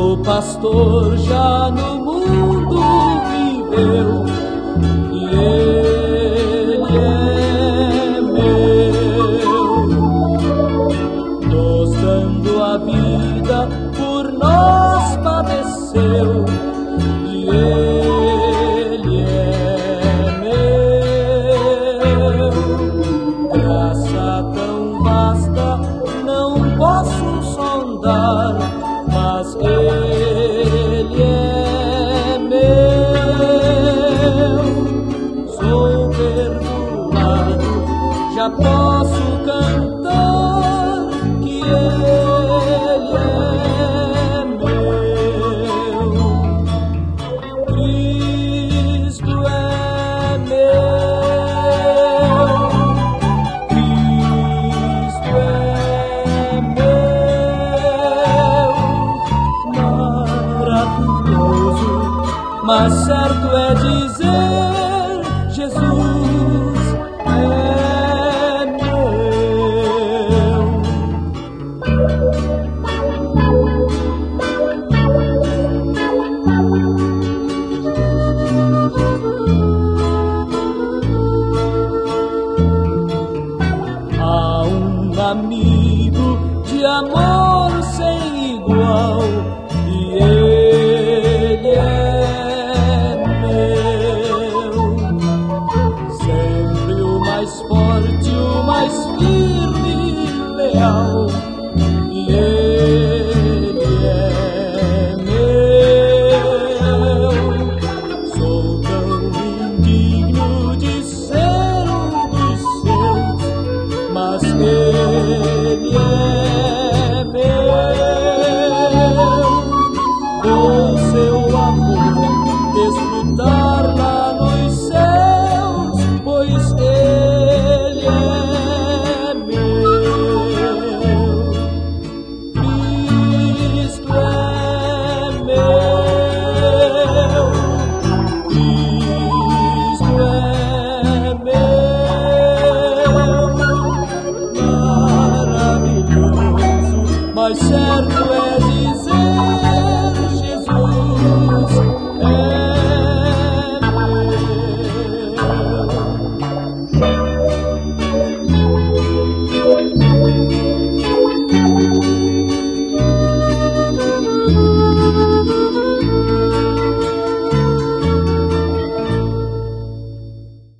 O pastor já no mundo viveu e ele é meu, nos dando a vida por nós padeceu e ele é meu. Graça tão vasta não posso sondar, mas ele é meu. Sou perdoado, já posso cantar que ele é meu. Cristo é meu. Cristo é meu. Maravilhoso, mas certo